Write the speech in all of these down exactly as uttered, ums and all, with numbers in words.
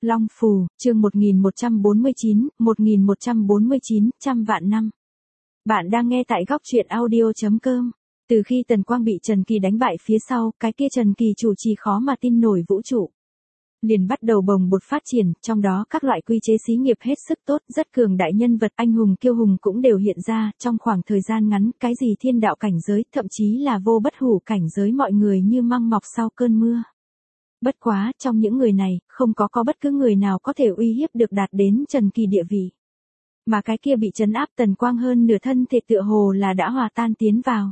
Long Phù, chương một nghìn một trăm bốn mươi chín, một nghìn một trăm bốn mươi chín, trăm vạn năm. Bạn đang nghe tại góc truyện audio chấm com. Từ khi Tần Quang bị Trần Kỳ đánh bại phía sau, cái kia Trần Kỳ chủ trì khó mà tin nổi vũ trụ liền bắt đầu bồng bột phát triển, trong đó các loại quy chế xí nghiệp hết sức tốt, rất cường đại nhân vật anh hùng kiêu hùng cũng đều hiện ra, trong khoảng thời gian ngắn, cái gì thiên đạo cảnh giới, thậm chí là vô bất hủ cảnh giới mọi người như măng mọc sau cơn mưa. Bất quá, trong những người này, không có có bất cứ người nào có thể uy hiếp được đạt đến Trần Kỳ địa vị. Mà cái kia bị trấn áp Tần Quang hơn nửa thân thể tựa hồ là đã hòa tan tiến vào.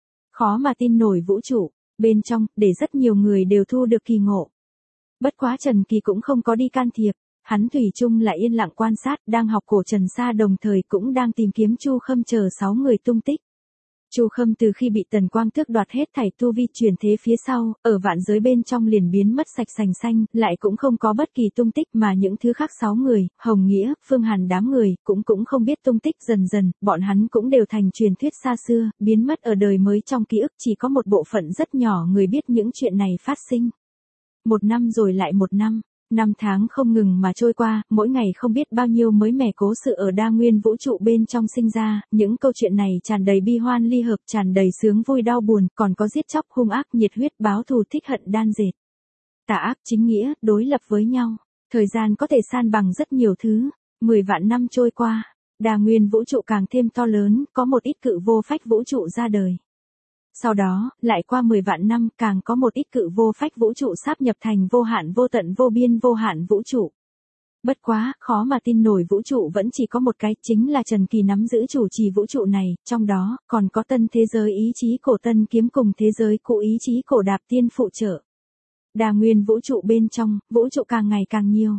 Khó mà tin nổi vũ trụ, bên trong, để rất nhiều người đều thu được kỳ ngộ. Bất quá Trần Kỳ cũng không có đi can thiệp, hắn thủy chung là yên lặng quan sát, đang học cổ Trần Sa đồng thời cũng đang tìm kiếm Chu Khâm chờ sáu người tung tích. Chu Khâm từ khi bị Tần Quang tước đoạt hết thảy tu vi truyền thế phía sau, ở vạn giới bên trong liền biến mất sạch sành xanh, lại cũng không có bất kỳ tung tích mà những thứ khác sáu người, Hồng Nghĩa, Phương Hàn đám người, cũng cũng không biết tung tích dần dần, bọn hắn cũng đều thành truyền thuyết xa xưa, biến mất ở đời mới trong ký ức chỉ có một bộ phận rất nhỏ người biết những chuyện này phát sinh. Một năm rồi lại một năm. Năm tháng không ngừng mà trôi qua, mỗi ngày không biết bao nhiêu mới mẻ cố sự ở đa nguyên vũ trụ bên trong sinh ra, những câu chuyện này tràn đầy bi hoan ly hợp, tràn đầy sướng vui đau buồn, còn có giết chóc hung ác nhiệt huyết báo thù thích hận đan dệt. Tà ác chính nghĩa, đối lập với nhau, thời gian có thể san bằng rất nhiều thứ, mười vạn năm trôi qua, đa nguyên vũ trụ càng thêm to lớn, có một ít cự vô phách vũ trụ ra đời. Sau đó, lại qua mười vạn năm, càng có một ít cự vô phách vũ trụ sáp nhập thành vô hạn vô tận vô biên vô hạn vũ trụ. Bất quá, khó mà tin nổi vũ trụ vẫn chỉ có một cái, chính là Trần Kỳ nắm giữ chủ trì vũ trụ này, trong đó, còn có tân thế giới ý chí cổ tân kiếm cùng thế giới cũ ý chí cổ đạp tiên phụ trợ. Đa nguyên vũ trụ bên trong, vũ trụ càng ngày càng nhiều.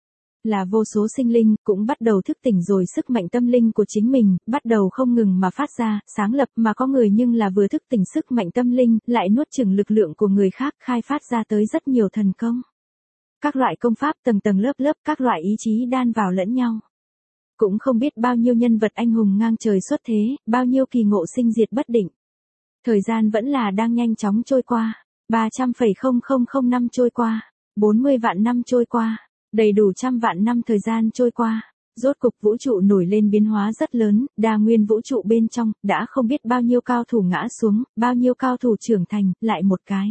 Là vô số sinh linh, cũng bắt đầu thức tỉnh rồi sức mạnh tâm linh của chính mình, bắt đầu không ngừng mà phát ra, sáng lập mà có người nhưng là vừa thức tỉnh sức mạnh tâm linh, lại nuốt chửng lực lượng của người khác, khai phát ra tới rất nhiều thần công. Các loại công pháp tầng tầng lớp lớp, các loại ý chí đan vào lẫn nhau. Cũng không biết bao nhiêu nhân vật anh hùng ngang trời xuất thế, bao nhiêu kỳ ngộ sinh diệt bất định. Thời gian vẫn là đang nhanh chóng trôi qua, ba trăm phẩy không không không năm trôi qua, bốn mươi vạn năm trôi qua. Đầy đủ trăm vạn năm thời gian trôi qua, rốt cục vũ trụ nổi lên biến hóa rất lớn, đa nguyên vũ trụ bên trong, đã không biết bao nhiêu cao thủ ngã xuống, bao nhiêu cao thủ trưởng thành, lại một cái.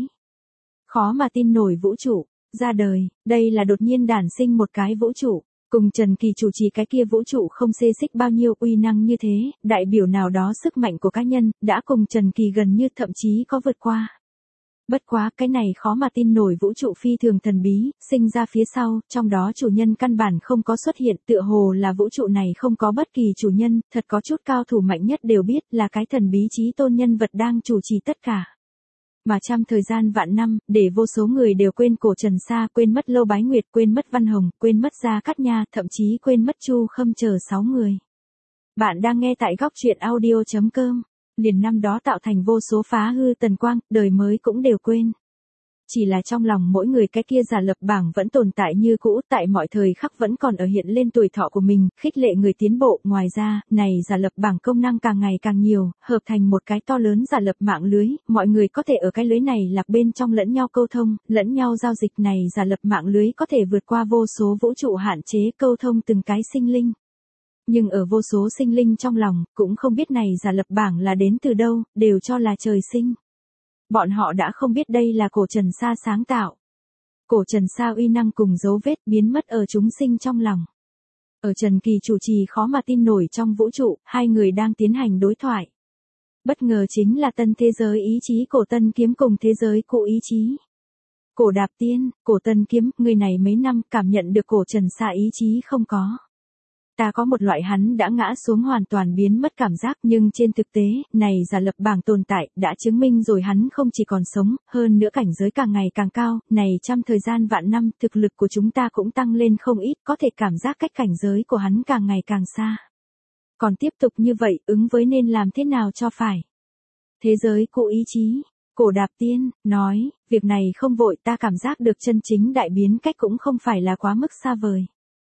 Khó mà tin nổi vũ trụ, ra đời, đây là đột nhiên đản sinh một cái vũ trụ, cùng Trần Kỳ chủ trì cái kia vũ trụ không xê xích bao nhiêu uy năng như thế, đại biểu nào đó sức mạnh của cá nhân, đã cùng Trần Kỳ gần như thậm chí có vượt qua. Bất quá cái này khó mà tin nổi vũ trụ phi thường thần bí, sinh ra phía sau, trong đó chủ nhân căn bản không có xuất hiện, tựa hồ là vũ trụ này không có bất kỳ chủ nhân, thật có chút cao thủ mạnh nhất đều biết là cái thần bí chí tôn nhân vật đang chủ trì tất cả. Mà trăm thời gian vạn năm, để vô số người đều quên cổ Trần Sa, quên mất Lâu Bái Nguyệt, quên mất Văn Hồng, quên mất Gia Cát Nha, thậm chí quên mất Chu Khâm chờ sáu người. Bạn đang nghe tại góc truyện audio chấm com. Liền năm đó tạo thành vô số phá hư Tần Quang, đời mới cũng đều quên. Chỉ là trong lòng mỗi người cái kia giả lập bảng vẫn tồn tại như cũ, tại mọi thời khắc vẫn còn ở hiện lên tuổi thọ của mình, khích lệ người tiến bộ. Ngoài ra, này giả lập bảng công năng càng ngày càng nhiều, hợp thành một cái to lớn giả lập mạng lưới, mọi người có thể ở cái lưới này lạc bên trong lẫn nhau câu thông, lẫn nhau giao dịch. Này giả lập mạng lưới có thể vượt qua vô số vũ trụ hạn chế câu thông từng cái sinh linh. Nhưng ở vô số sinh linh trong lòng, cũng không biết này giả lập bảng là đến từ đâu, đều cho là trời sinh. Bọn họ đã không biết đây là cổ Trần Sa sáng tạo. Cổ Trần Sa uy năng cùng dấu vết biến mất ở chúng sinh trong lòng. Ở Trần Kỳ chủ trì khó mà tin nổi trong vũ trụ, hai người đang tiến hành đối thoại. Bất ngờ chính là tân thế giới ý chí cổ tân kiếm cùng thế giới cũ ý chí. Cổ đạp tiên, cổ tân kiếm, người này mấy năm cảm nhận được cổ Trần Sa ý chí không có. Ta có một loại hắn đã ngã xuống hoàn toàn biến mất cảm giác, nhưng trên thực tế, này giả lập bảng tồn tại, đã chứng minh rồi hắn không chỉ còn sống, hơn nữa cảnh giới càng ngày càng cao, này trăm thời gian vạn năm, thực lực của chúng ta cũng tăng lên không ít, có thể cảm giác cách cảnh giới của hắn càng ngày càng xa. Còn tiếp tục như vậy, ứng với nên làm thế nào cho phải? Thế giới cũ ý chí, cổ đạp tiên, nói, việc này không vội, ta cảm giác được chân chính đại biến cách cũng không phải là quá mức xa vời.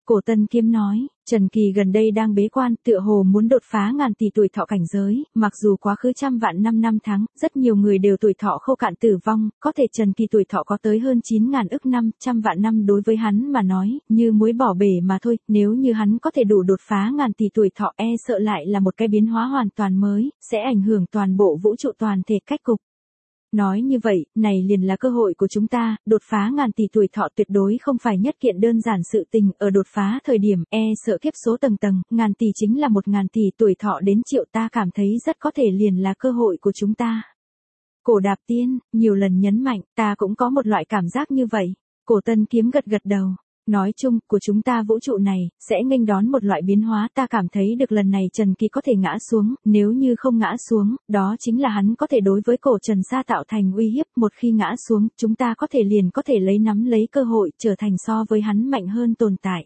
Cổ Tân Kiếm nói, Trần Kỳ gần đây đang bế quan, tựa hồ muốn đột phá ngàn tỷ tuổi thọ cảnh giới, mặc dù quá khứ trăm vạn năm năm tháng, rất nhiều người đều tuổi thọ khô cạn tử vong, có thể Trần Kỳ tuổi thọ có tới hơn chín ngàn ức năm, trăm vạn năm đối với hắn mà nói, như muối bỏ bể mà thôi, nếu như hắn có thể đủ đột phá ngàn tỷ tuổi thọ e sợ lại là một cái biến hóa hoàn toàn mới, sẽ ảnh hưởng toàn bộ vũ trụ toàn thể cách cục. Nói như vậy, này liền là cơ hội của chúng ta, đột phá ngàn tỷ tuổi thọ tuyệt đối không phải nhất kiện đơn giản sự tình, ở đột phá thời điểm, e sợ kiếp số tầng tầng, ngàn tỷ chính là một ngàn tỷ tuổi thọ đến triệu ta cảm thấy rất có thể liền là cơ hội của chúng ta. Cổ Đạp Tiên, nhiều lần nhấn mạnh, ta cũng có một loại cảm giác như vậy. Cổ Tân Kiếm gật gật đầu. Nói chung, của chúng ta vũ trụ này, sẽ nghênh đón một loại biến hóa ta cảm thấy được lần này Trần Kỳ có thể ngã xuống, nếu như không ngã xuống, đó chính là hắn có thể đối với cổ Trần gia tạo thành uy hiếp, một khi ngã xuống, chúng ta có thể liền có thể lấy nắm lấy cơ hội, trở thành so với hắn mạnh hơn tồn tại.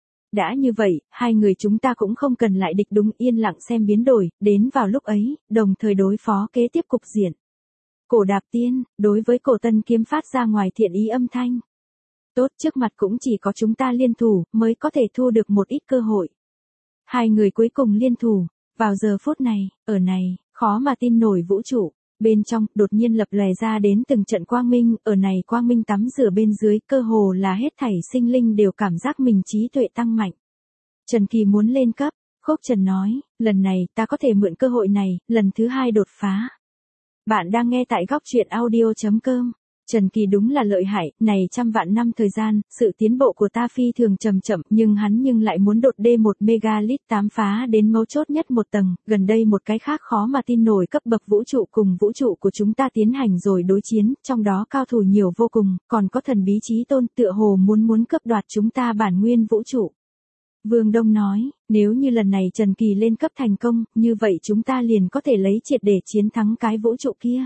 Đã như vậy, hai người chúng ta cũng không cần lại địch đúng yên lặng xem biến đổi, đến vào lúc ấy, đồng thời đối phó kế tiếp cục diện. Cổ Đạp Tiên, đối với cổ Tân Kiếm phát ra ngoài thiện ý âm thanh. Tốt, trước mặt cũng chỉ có chúng ta liên thủ, mới có thể thu được một ít cơ hội. Hai người cuối cùng liên thủ, vào giờ phút này, ở này, khó mà tin nổi vũ trụ, bên trong, đột nhiên lập lòe ra đến từng trận quang minh, ở này quang minh tắm rửa bên dưới, cơ hồ là hết thảy sinh linh đều cảm giác mình trí tuệ tăng mạnh. Trần Kỳ muốn lên cấp, Khúc Trần nói, lần này ta có thể mượn cơ hội này, lần thứ hai đột phá. Bạn đang nghe tại góc truyện audio chấm com. Trần Kỳ đúng là lợi hại, này trăm vạn năm thời gian, sự tiến bộ của ta phi thường chậm chậm, nhưng hắn nhưng lại muốn đột D một megalit tám phá đến mấu chốt nhất một tầng, gần đây một cái khác khó mà tin nổi cấp bậc vũ trụ cùng vũ trụ của chúng ta tiến hành rồi đối chiến, trong đó cao thủ nhiều vô cùng, còn có thần bí chí tôn tựa hồ muốn muốn cướp đoạt chúng ta bản nguyên vũ trụ. Vương Đông nói, nếu như lần này Trần Kỳ lên cấp thành công, như vậy chúng ta liền có thể lấy triệt để chiến thắng cái vũ trụ kia.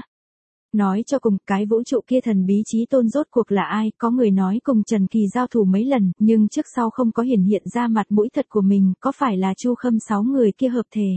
Nói cho cùng, cái vũ trụ kia thần bí chí tôn rốt cuộc là ai, có người nói cùng Trần Kỳ giao thủ mấy lần, nhưng trước sau không có hiển hiện ra mặt mũi thật của mình, có phải là Chu Khâm sáu người kia hợp thể?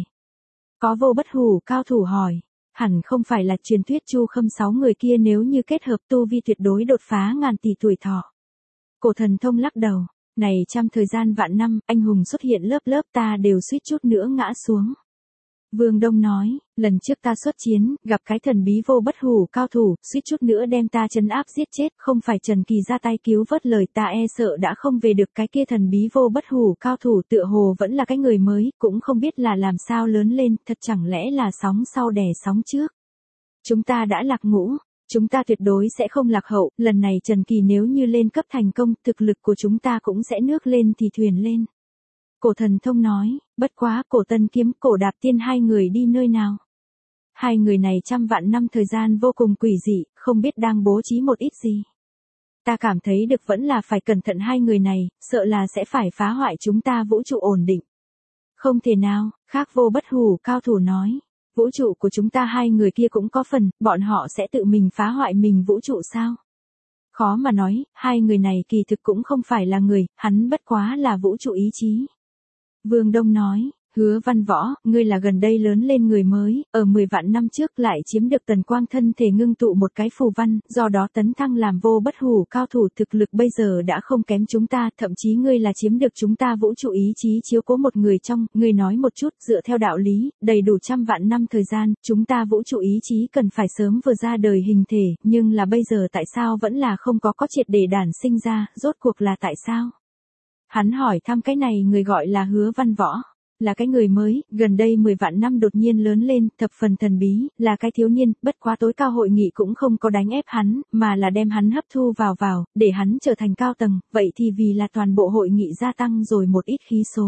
Có Vô Bất Hủ cao thủ hỏi, hẳn không phải là truyền thuyết Chu Khâm sáu người kia nếu như kết hợp tu vi tuyệt đối đột phá ngàn tỷ tuổi thọ. Cổ Thần Thông lắc đầu, này trăm thời gian vạn năm, anh hùng xuất hiện lớp lớp ta đều suýt chút nữa ngã xuống. Vương Đông nói, lần trước ta xuất chiến, gặp cái thần bí Vô Bất Hủ cao thủ, suýt chút nữa đem ta trấn áp giết chết, không phải Trần Kỳ ra tay cứu vớt lời ta e sợ đã không về được cái kia thần bí Vô Bất Hủ cao thủ tựa hồ vẫn là cái người mới, cũng không biết là làm sao lớn lên, thật chẳng lẽ là sóng sau đè sóng trước. Chúng ta đã lạc ngũ, chúng ta tuyệt đối sẽ không lạc hậu, lần này Trần Kỳ nếu như lên cấp thành công, thực lực của chúng ta cũng sẽ nước lên thì thuyền lên. Cổ Thần Thông nói, bất quá, Cổ Tân Kiếm, Cổ Đạp Tiên hai người đi nơi nào? Hai người này trăm vạn năm thời gian vô cùng quỷ dị, không biết đang bố trí một ít gì. Ta cảm thấy được vẫn là phải cẩn thận hai người này, sợ là sẽ phải phá hoại chúng ta vũ trụ ổn định. Không thể nào, khác Vô Bất Hủ cao thủ nói. Vũ trụ của chúng ta hai người kia cũng có phần, bọn họ sẽ tự mình phá hoại mình vũ trụ sao? Khó mà nói, hai người này kỳ thực cũng không phải là người, hắn bất quá là vũ trụ ý chí. Vương Đông nói, Hứa Văn Võ, ngươi là gần đây lớn lên người mới, ở mười vạn năm trước lại chiếm được Tần Quang thân thể ngưng tụ một cái phù văn, do đó tấn thăng làm Vô Bất Hủ cao thủ, thực lực bây giờ đã không kém chúng ta, thậm chí ngươi là chiếm được chúng ta vũ trụ ý chí chiếu cố một người trong, ngươi nói một chút, dựa theo đạo lý, đầy đủ trăm vạn năm thời gian, chúng ta vũ trụ ý chí cần phải sớm vừa ra đời hình thể, nhưng là bây giờ tại sao vẫn là không có có triệt để đản sinh ra, rốt cuộc là tại sao? Hắn hỏi thăm cái này người gọi là Hứa Văn Võ, là cái người mới, gần đây mười vạn năm đột nhiên lớn lên, thập phần thần bí, là cái thiếu niên, bất quá tối cao hội nghị cũng không có đánh ép hắn, mà là đem hắn hấp thu vào vào, để hắn trở thành cao tầng, vậy thì vì là toàn bộ hội nghị gia tăng rồi một ít khí số.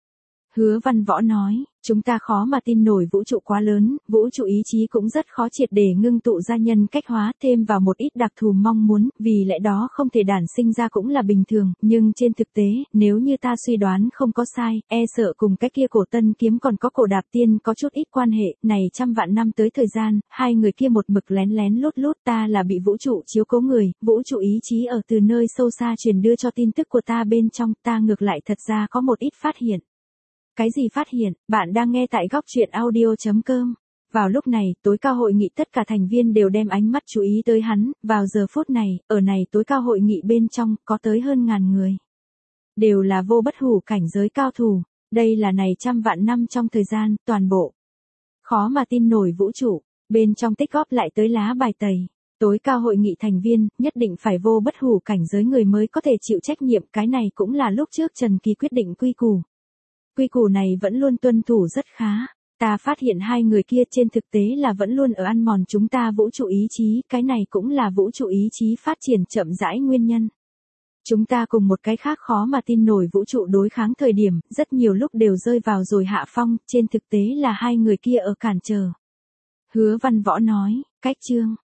Hứa Văn Võ nói, chúng ta khó mà tin nổi vũ trụ quá lớn, vũ trụ ý chí cũng rất khó triệt để ngưng tụ ra nhân cách hóa thêm vào một ít đặc thù mong muốn, vì lẽ đó không thể đản sinh ra cũng là bình thường, nhưng trên thực tế, nếu như ta suy đoán không có sai, e sợ cùng cái kia Cổ Tân Kiếm còn có Cổ Đạp Tiên có chút ít quan hệ, này trăm vạn năm tới thời gian, hai người kia một mực lén lén lút lút ta là bị vũ trụ chiếu cố người, vũ trụ ý chí ở từ nơi sâu xa truyền đưa cho tin tức của ta bên trong, ta ngược lại thật ra có một ít phát hiện. Cái gì phát hiện, bạn đang nghe tại góc truyện audio chấm com. Vào lúc này, tối cao hội nghị tất cả thành viên đều đem ánh mắt chú ý tới hắn, vào giờ phút này, ở này tối cao hội nghị bên trong, có tới hơn ngàn người. đều là vô bất hủ cảnh giới cao thủ, đây là này trăm vạn năm trong thời gian, toàn bộ. Khó mà tin nổi vũ trụ, bên trong tích góp lại tới lá bài tẩy. Tối cao hội nghị thành viên, nhất định phải vô bất hủ cảnh giới người mới có thể chịu trách nhiệm, cái này cũng là lúc trước Trần Kỳ quyết định quy củ. Quy củ này vẫn luôn tuân thủ rất khá. Ta phát hiện hai người kia trên thực tế là vẫn luôn ở ăn mòn chúng ta vũ trụ ý chí, cái này cũng là vũ trụ ý chí phát triển chậm rãi nguyên nhân. Chúng ta cùng một cái khác khó mà tin nổi vũ trụ đối kháng thời điểm, rất nhiều lúc đều rơi vào rồi hạ phong, trên thực tế là hai người kia ở cản trở. Hứa Văn Võ nói, cách chương.